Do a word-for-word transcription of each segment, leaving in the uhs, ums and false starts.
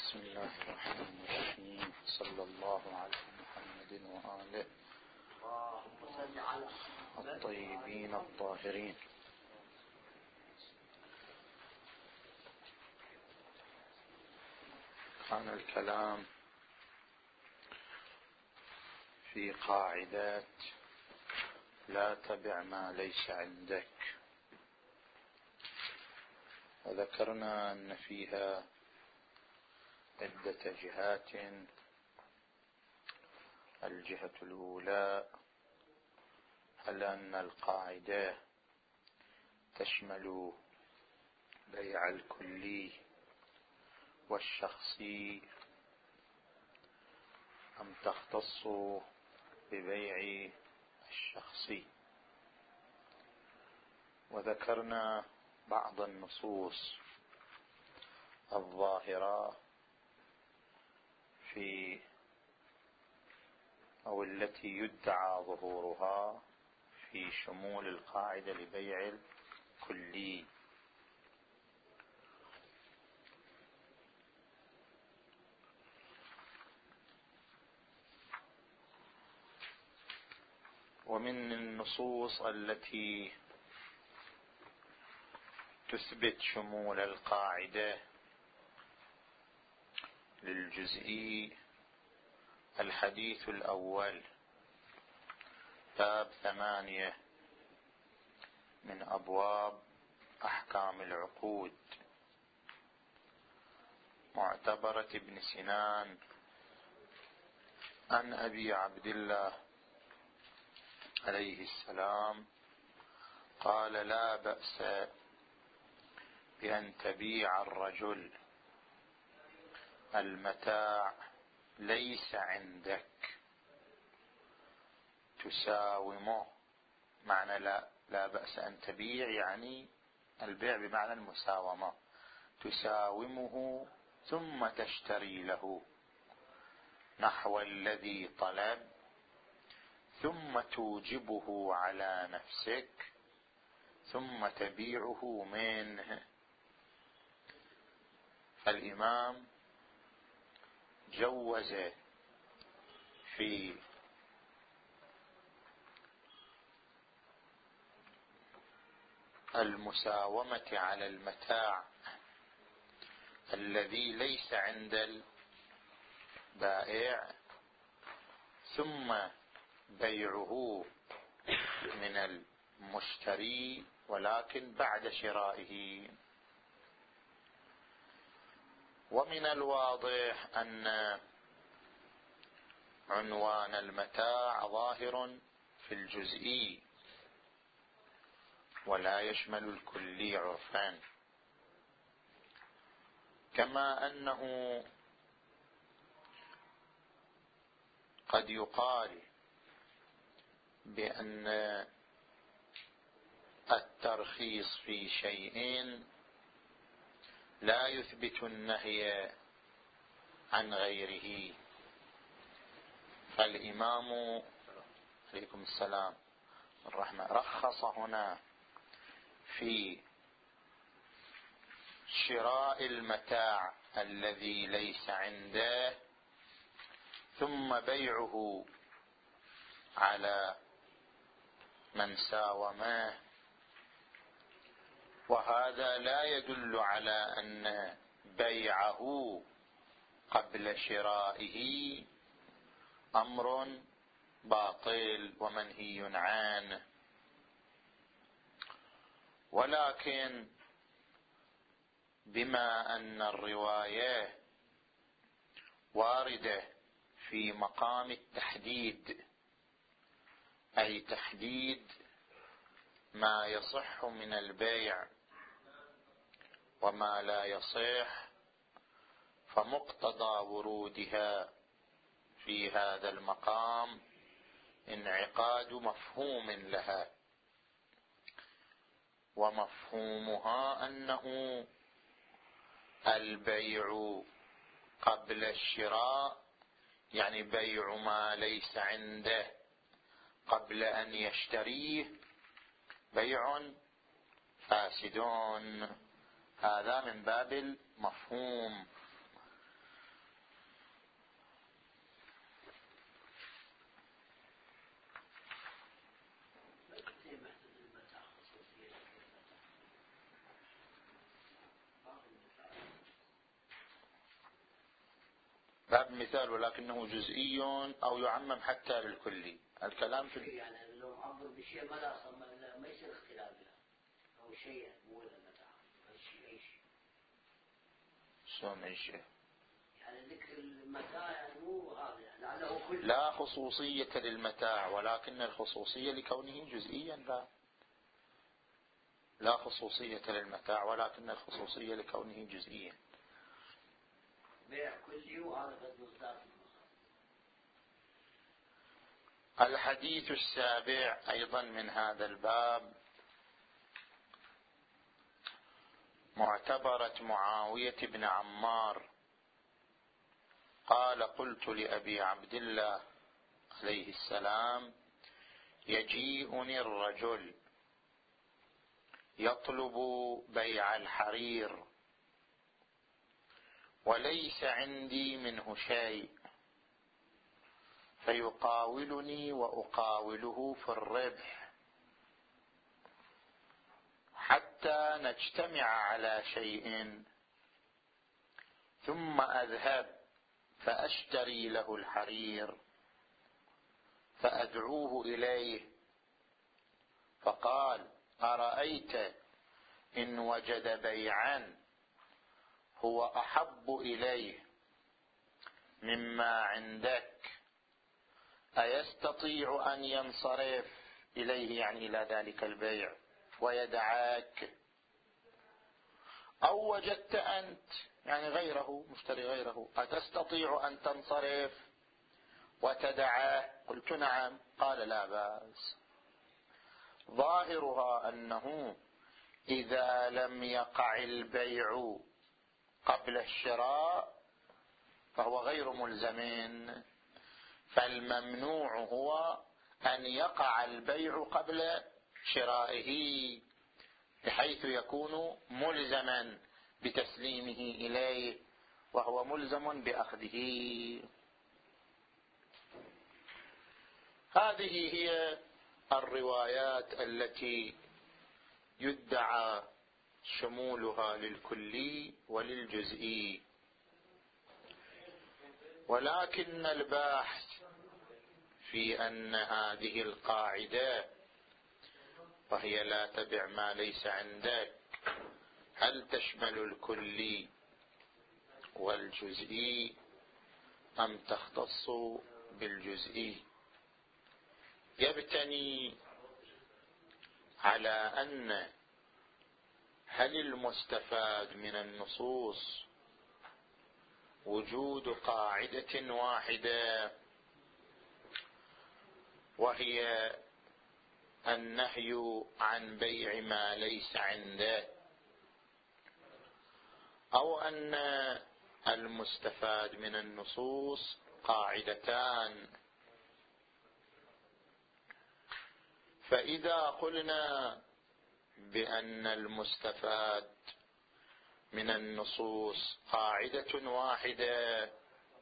بسم الله الرحمن الرحيم. صلى الله على محمد وآله الطيبين الطاهرين. كان الكلام في قاعدات لا تبع ما ليس عندك، وذكرنا أن فيها عدة جهات. الجهة الأولى على أن القاعدة تشمل بيع الكلي والشخصي أم تختص ببيع الشخصي، وذكرنا بعض النصوص الظاهرة في أو التي يدعى ظهورها في شمول القاعدة لبيع الكلي. ومن النصوص التي تثبت شمول القاعدة للجزئي الحديث الأول، باب ثمانية من أبواب أحكام العقود، معتبرة ابن سنان عن أبي عبد الله عليه السلام قال: لا بأس بأن تبيع الرجل المتاع ليس عندك تساومه. معنى لا, لا بأس أن تبيع يعني البيع بمعنى المساومة، تساومه ثم تشتري له نحو الذي طلب ثم توجبه على نفسك ثم تبيعه منه. فالإمام جوز في المساومة على المتاع الذي ليس عند البائع ثم بيعه من المشتري ولكن بعد شرائه. ومن الواضح أن عنوان المتاع ظاهر في الجزئي ولا يشمل الكلي عرفان، كما أنه قد يقال بأن الترخيص في شيء لا يثبت النهي عن غيره. فالإمام عليكم السلام الرحمة رخص هنا في شراء المتاع الذي ليس عنده ثم بيعه على من ساومه، وهذا لا يدل على أن بيعه قبل شرائه أمر باطل ومنهي عنه، ولكن بما أن الرواية واردة في مقام التحديد، أي تحديد ما يصح من البيع وما لا يصح، فمقتضى ورودها في هذا المقام انعقاد مفهوم لها، ومفهومها أنه البيع قبل الشراء يعني بيع ما ليس عنده قبل أن يشتريه بيع فاسدون. هذا من باب المفهوم. باب مثال ولكنه جزئي أو يعمم حتى للكلي. الكلام في يعني لو عبر بشيء ما لا ما يصير اختلاف له أو شيء مو المتاع أي شيء. شلون أي شيء؟ يعني ذكر المتاع يعني مو هذا يعني لعله كل. لا خصوصية للمتاع ولكن الخصوصية لكونه جزئيا. لا لا خصوصية للمتاع ولكن الخصوصية لكونه جزئيا. بيع كلي وهذا قد مصداق. الحديث السابع أيضا من هذا الباب معتبرة معاوية بن عمار قال قلت لأبي عبد الله عليه السلام يجيئني الرجل يطلب بيع الحرير وليس عندي منه شيء فيقاولني وأقاوله في الربح حتى نجتمع على شيء ثم أذهب فأشتري له الحرير فأدعوه إليه فقال أرأيت إن وجد بيعا هو أحب إليه مما عندك أيستطيع أن ينصرف إليه يعني إلى ذلك البيع ويدعاك أو وجدت أنت يعني غيره مشتري غيره أتستطيع أن تنصرف وتدعاه قلت نعم قال لا بأس ظاهرها أنه إذا لم يقع البيع قبل الشراء فهو غير ملزم فالممنوع هو أن يقع البيع قبل شرائه بحيث يكون ملزما بتسليمه إليه وهو ملزم بأخذه. هذه هي الروايات التي يدعى شمولها للكلي وللجزئي ولكن الباحث في أن هذه القاعدة وهي لا تبع ما ليس عندك هل تشمل الكلي والجزئي أم تختص بالجزئي يبتني على أن هل المستفاد من النصوص وجود قاعدة واحدة وهي النهي عن بيع ما ليس عنده أو أن المستفاد من النصوص قاعدتان. فإذا قلنا بأن المستفاد من النصوص قاعدة واحدة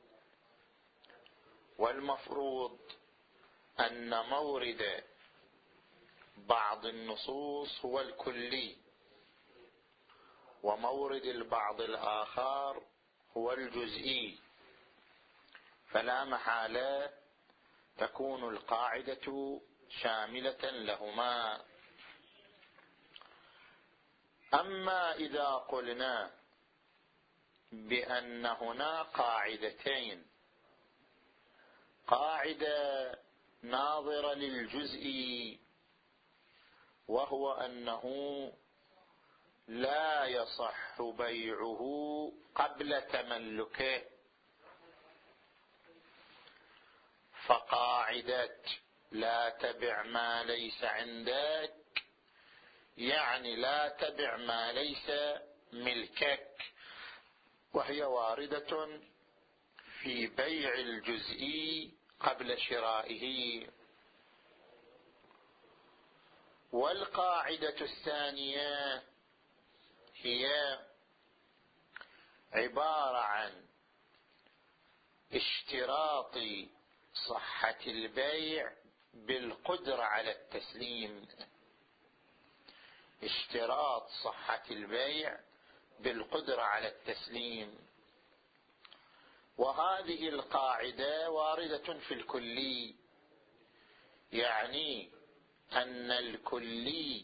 والمفروض أن مورد بعض النصوص هو الكلي ومورد البعض الآخر هو الجزئي فلا محالة تكون القاعدة شاملة لهما. أما إذا قلنا بأن هنا قاعدتين قاعدة ناظرة للجزء وهو أنه لا يصح بيعه قبل تملكه فقاعدة لا تبع ما ليس عندك يعني لا تبع ما ليس ملكك وهي واردة في بيع الجزء قبل شرائه. والقاعدة الثانية هي عبارة عن اشتراط صحة البيع بالقدرة على التسليم اشتراط صحة البيع بالقدرة على التسليم. وهذه القاعدة واردة في الكلي، يعني أن الكلي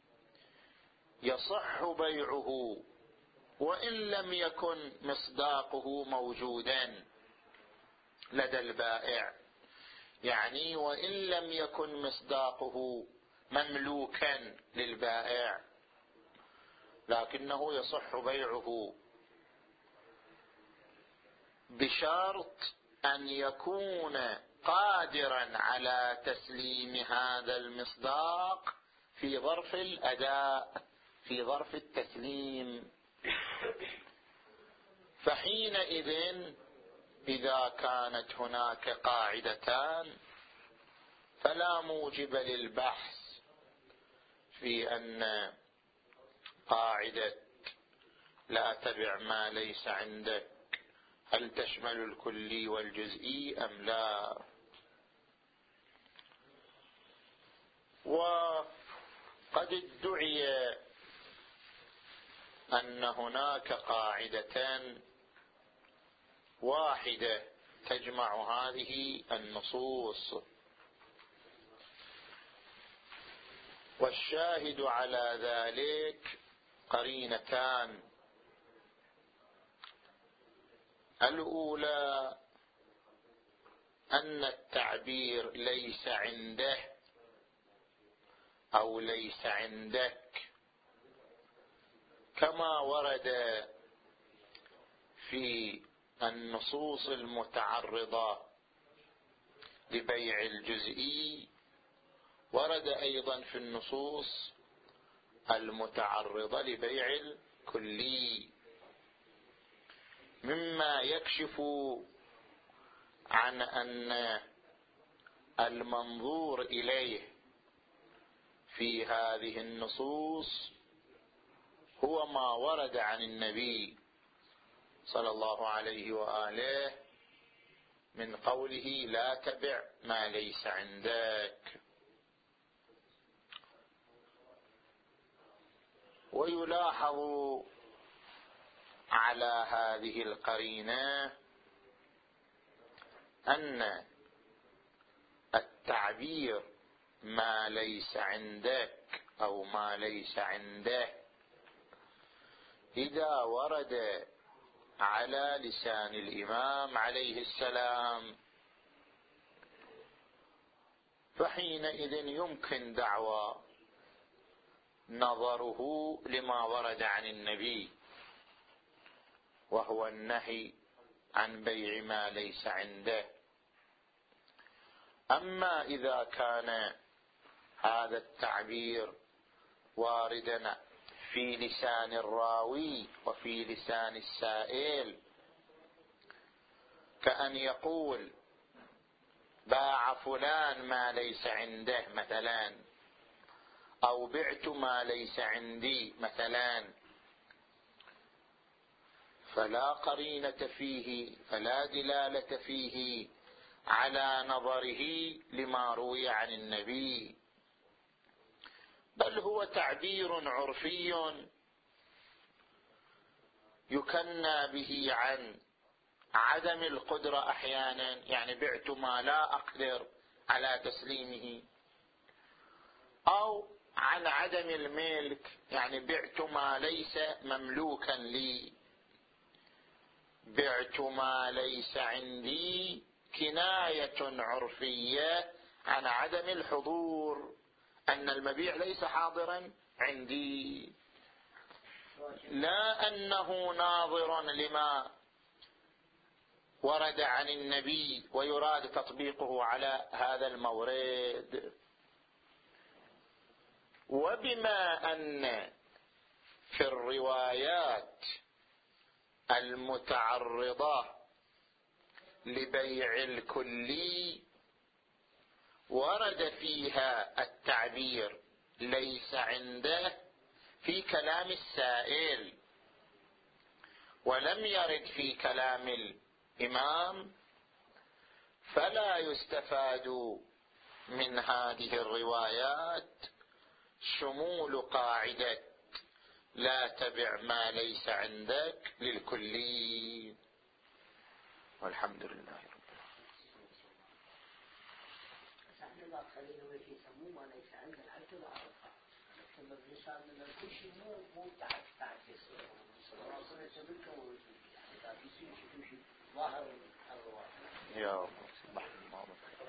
يصح بيعه وإن لم يكن مصداقه موجودا لدى البائع، يعني وإن لم يكن مصداقه مملوكا للبائع لكنه يصح بيعه، بشرط أن يكون قادرا على تسليم هذا المصداق في ظرف الأداء، في ظرف التسليم. فحينئذ إذا كانت هناك قاعدتان فلا موجب للبحث في أن قاعدة لا تبع ما ليس عندك هل تشمل الكلي والجزئي أم لا. وقد ادعي أن هناك قاعدتان واحدة تجمع هذه النصوص، والشاهد على ذلك قرينتان. الأولى أن التعبير ليس عنده أو ليس عندك كما ورد في النصوص المتعرضة لبيع الجزئي، ورد أيضا في النصوص المتعرضة لبيع الكلي، مما يكشف عن أن المنظور إليه في هذه النصوص هو ما ورد عن النبي صلى الله عليه وآله من قوله لا تبع ما ليس عندك. ويلاحظ على هذه القرينة أن التعبير ما ليس عندك أو ما ليس عنده إذا ورد على لسان الإمام عليه السلام فحينئذ يمكن دعوى نظره لما ورد عن النبي، وهو النهي عن بيع ما ليس عنده. أما إذا كان هذا التعبير واردا في لسان الراوي وفي لسان السائل، كأن يقول باع فلان ما ليس عنده مثلا، أو بعت ما ليس عندي مثلا، فلا قرينة فيه، فلا دلالة فيه على نظره لما روي عن النبي، بل هو تعبير عرفي يكنى به عن عدم القدرة أحيانا، يعني بعت ما لا أقدر على تسليمه، أو عن عدم الملك، يعني بعت ما ليس مملوكا لي. بعت ما ليس عندي كناية عرفية عن عدم الحضور، أن المبيع ليس حاضرا عندي، لا أنه ناظر لما ورد عن النبي ويراد تطبيقه على هذا المورد. وبما أن في الروايات المتعرضة لبيع الكلي ورد فيها التعبير ليس عنده في كلام السائل ولم يرد في كلام الإمام، فلا يستفاد من هذه الروايات شمول قاعدة لا تبع ما ليس عندك للكلي. والحمد لله رب العالمين. لا خلينا ويش يسموه ما ليس عندنا حتى لا أعرفها. ثم الإنسان من كل شيء مو مو تعب تعجز. راسنا تبلك ويعني لا بيصير شيء ظاهر الرواية. يا الله سبحان الله.